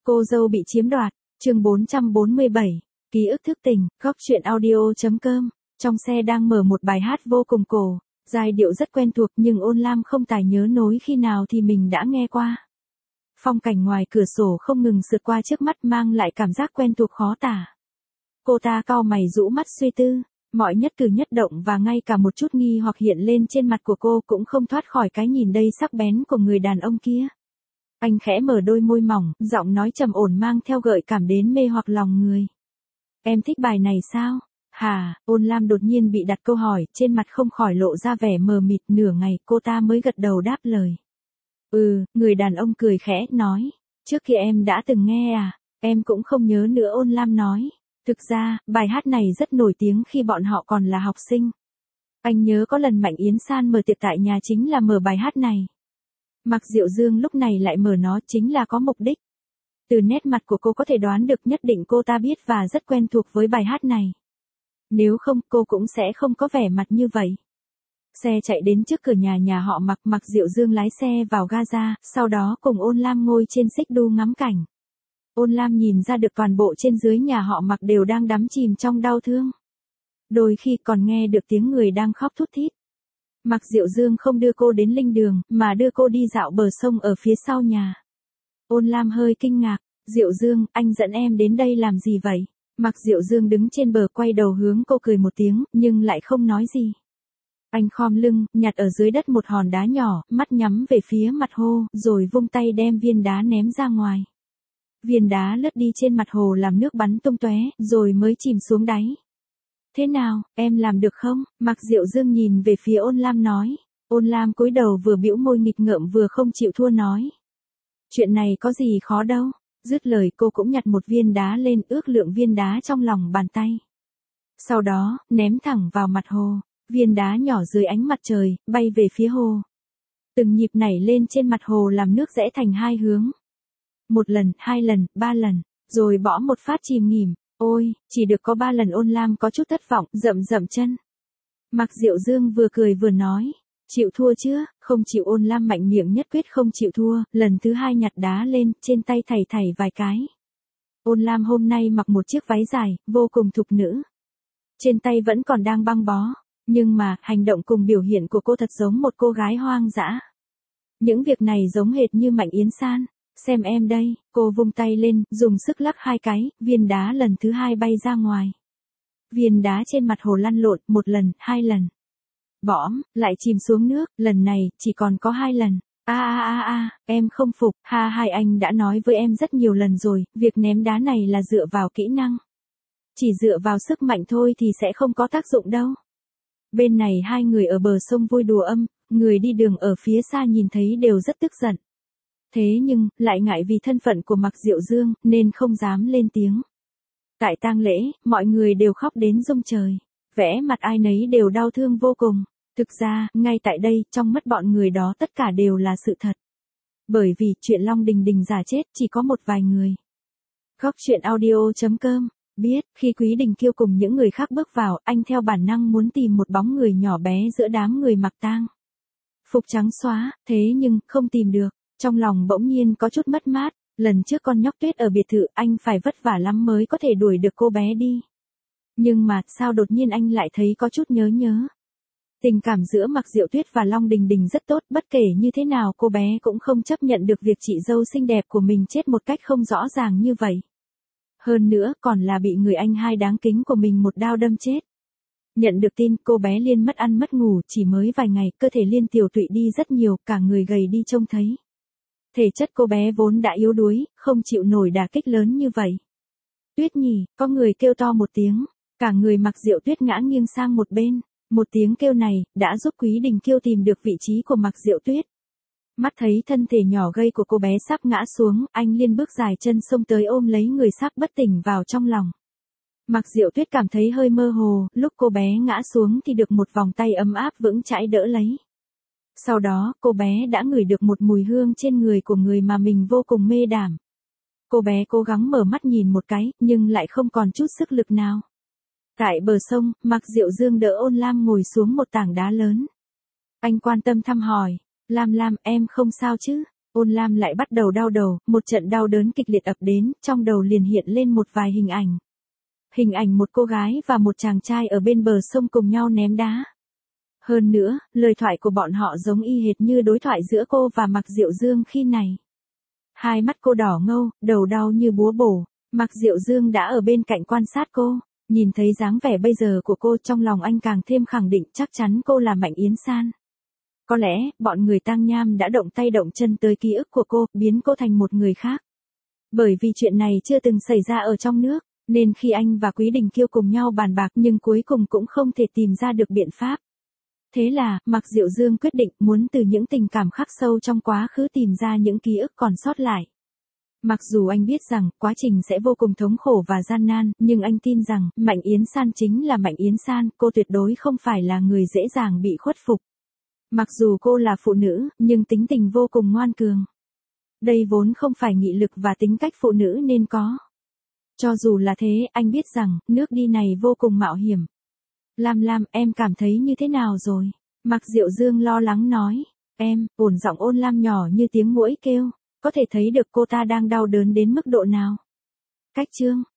Cô dâu bị chiếm đoạt, chương 447, ký ức thức tỉnh, góc truyện audio.com. Trong xe đang mở một bài hát vô cùng cổ, giai điệu rất quen thuộc nhưng Ôn Lam không tài nhớ nối khi nào thì mình đã nghe qua. Phong cảnh ngoài cửa sổ không ngừng sượt qua trước mắt mang lại cảm giác quen thuộc khó tả. Cô ta cau mày rũ mắt suy tư, mọi nhất cử nhất động và ngay cả một chút nghi hoặc hiện lên trên mặt của cô cũng không thoát khỏi cái nhìn đầy sắc bén của người đàn ông kia. Anh khẽ mở đôi môi mỏng, giọng nói trầm ổn mang theo gợi cảm đến mê hoặc lòng người. Em thích bài này sao? Hả? Ôn Lam đột nhiên bị đặt câu hỏi, trên mặt không khỏi lộ ra vẻ mờ mịt, nửa ngày cô ta mới gật đầu đáp lời. Người đàn ông cười khẽ, nói. Trước kia em đã từng nghe à? Em cũng không nhớ nữa, Ôn Lam nói. Thực ra, bài hát này rất nổi tiếng khi bọn họ còn là học sinh. Anh nhớ có lần Mạnh Yến San mở tiệc tại nhà chính là mở bài hát này. Mạc Diệu Dương lúc này lại mở nó chính là có mục đích. Từ nét mặt của cô có thể đoán được nhất định cô ta biết và rất quen thuộc với bài hát này. Nếu không cô cũng sẽ không có vẻ mặt như vậy. Xe chạy đến trước cửa nhà họ Mạc Diệu Dương lái xe vào Gaza, sau đó cùng Ôn Lam ngồi trên xích đu ngắm cảnh. Ôn Lam nhìn ra được toàn bộ trên dưới nhà họ Mạc đều đang đắm chìm trong đau thương. Đôi khi còn nghe được tiếng người đang khóc thút thít. Mạc Diệu Dương không đưa cô đến linh đường, mà đưa cô đi dạo bờ sông ở phía sau nhà. Ôn Lam hơi kinh ngạc, Diệu Dương, anh dẫn em đến đây làm gì vậy? Mạc Diệu Dương đứng trên bờ quay đầu hướng cô cười một tiếng, nhưng lại không nói gì. Anh khom lưng, nhặt ở dưới đất một hòn đá nhỏ, mắt nhắm về phía mặt hồ, rồi vung tay đem viên đá ném ra ngoài. Viên đá lướt đi trên mặt hồ làm nước bắn tung tóe, rồi mới chìm xuống đáy. Thế nào, em làm được không? Mạc Diệu Dương nhìn về phía Ôn Lam nói. Ôn Lam cúi đầu vừa bĩu môi nghịch ngợm vừa không chịu thua nói. Chuyện này có gì khó đâu. Dứt lời cô cũng nhặt một viên đá lên, ước lượng viên đá trong lòng bàn tay. Sau đó, ném thẳng vào mặt hồ. Viên đá nhỏ dưới ánh mặt trời, bay về phía hồ. Từng nhịp nảy lên trên mặt hồ làm nước rẽ thành hai hướng. Một lần, hai lần, ba lần, rồi bõ một phát chìm nghỉm. Ôi, chỉ được có 3 lần. Ôn Lam có chút thất vọng, dậm chân. Mạc Diệu Dương vừa cười vừa nói. Chịu thua chưa? Không chịu. Ôn Lam mạnh miệng nhất quyết không chịu thua, lần thứ 2 nhặt đá lên, trên tay thảy vài cái. Ôn Lam hôm nay mặc một chiếc váy dài, vô cùng thục nữ. Trên tay vẫn còn đang băng bó, nhưng mà, hành động cùng biểu hiện của cô thật giống một cô gái hoang dã. Những việc này giống hệt như Mạnh Yến San. Xem em đây, cô vung tay lên, dùng sức lắc 2 cái, viên đá lần thứ 2 bay ra ngoài. Viên đá trên mặt hồ lăn lộn, 1 lần, 2 lần. Bõm, lại chìm xuống nước, lần này, chỉ còn có 2 lần. Em không phục, hai anh đã nói với em rất nhiều lần rồi, việc ném đá này là dựa vào kỹ năng. Chỉ dựa vào sức mạnh thôi thì sẽ không có tác dụng đâu. Bên này hai người ở bờ sông vui đùa người đi đường ở phía xa nhìn thấy đều rất tức giận. Thế nhưng, lại ngại vì thân phận của Mạc Diệu Dương, nên không dám lên tiếng. Tại tang lễ, mọi người đều khóc đến rung trời. Vẻ mặt ai nấy đều đau thương vô cùng. Thực ra, ngay tại đây, trong mắt bọn người đó tất cả đều là sự thật. Bởi vì, chuyện Long Đình Đình giả chết chỉ có một vài người. Góc truyện audio.com. Biết, khi Quý Đình Kiêu cùng những người khác bước vào, anh theo bản năng muốn tìm một bóng người nhỏ bé giữa đám người mặc tang phục trắng xóa, thế nhưng, không tìm được. Trong lòng bỗng nhiên có chút mất mát, lần trước con nhóc Tuyết ở biệt thự anh phải vất vả lắm mới có thể đuổi được cô bé đi. Nhưng mà, sao đột nhiên anh lại thấy có chút nhớ. Tình cảm giữa Mạc Diệu Tuyết và Long Đình Đình rất tốt, bất kể như thế nào cô bé cũng không chấp nhận được việc chị dâu xinh đẹp của mình chết một cách không rõ ràng như vậy. Hơn nữa, còn là bị người anh hai đáng kính của mình một đao đâm chết. Nhận được tin, cô bé Liên mất ăn mất ngủ, chỉ mới vài ngày, cơ thể Liên tiểu tụy đi rất nhiều, cả người gầy đi trông thấy. Thể chất cô bé vốn đã yếu đuối, không chịu nổi đả kích lớn như vậy. Tuyết nhỉ, có người kêu to một tiếng, cả người Mạc Diệu Tuyết ngã nghiêng sang một bên. Một tiếng kêu này, đã giúp Quý Đình Kiêu tìm được vị trí của Mạc Diệu Tuyết. Mắt thấy thân thể nhỏ gầy của cô bé sắp ngã xuống, anh Liên bước dài chân xông tới ôm lấy người sắp bất tỉnh vào trong lòng. Mạc Diệu Tuyết cảm thấy hơi mơ hồ, lúc cô bé ngã xuống thì được một vòng tay ấm áp vững chãi đỡ lấy. Sau đó, cô bé đã ngửi được một mùi hương trên người của người mà mình vô cùng mê đảm. Cô bé cố gắng mở mắt nhìn một cái, nhưng lại không còn chút sức lực nào. Tại bờ sông, Mạc Diệu Dương đỡ Ôn Lam ngồi xuống một tảng đá lớn. Anh quan tâm thăm hỏi, Lam, em không sao chứ? Ôn Lam lại bắt đầu đau đầu, một trận đau đớn kịch liệt ập đến, trong đầu liền hiện lên một vài hình ảnh. Hình ảnh một cô gái và một chàng trai ở bên bờ sông cùng nhau ném đá. Hơn nữa, lời thoại của bọn họ giống y hệt như đối thoại giữa cô và Mạc Diệu Dương khi này. Hai mắt cô đỏ ngầu, đầu đau như búa bổ. Mạc Diệu Dương đã ở bên cạnh quan sát cô, nhìn thấy dáng vẻ bây giờ của cô trong lòng anh càng thêm khẳng định chắc chắn cô là Mạnh Yến San. Có lẽ, bọn người Tang Nham đã động tay động chân tới ký ức của cô, biến cô thành một người khác. Bởi vì chuyện này chưa từng xảy ra ở trong nước, nên khi anh và Quý Đình Kiêu cùng nhau bàn bạc nhưng cuối cùng cũng không thể tìm ra được biện pháp. Thế là, Mạc Diệu Dương quyết định muốn từ những tình cảm khắc sâu trong quá khứ tìm ra những ký ức còn sót lại. Mặc dù anh biết rằng, quá trình sẽ vô cùng thống khổ và gian nan, nhưng anh tin rằng, Mạnh Yến San chính là Mạnh Yến San, cô tuyệt đối không phải là người dễ dàng bị khuất phục. Mặc dù cô là phụ nữ, nhưng tính tình vô cùng ngoan cường. Đây vốn không phải nghị lực và tính cách phụ nữ nên có. Cho dù là thế, anh biết rằng, nước đi này vô cùng mạo hiểm. Lam Lam, em cảm thấy như thế nào rồi? Mạc Diệu Dương lo lắng nói. Em, ổn giọng Ôn Lam nhỏ như tiếng muỗi kêu. Có thể thấy được cô ta đang đau đớn đến mức độ nào. Cách chương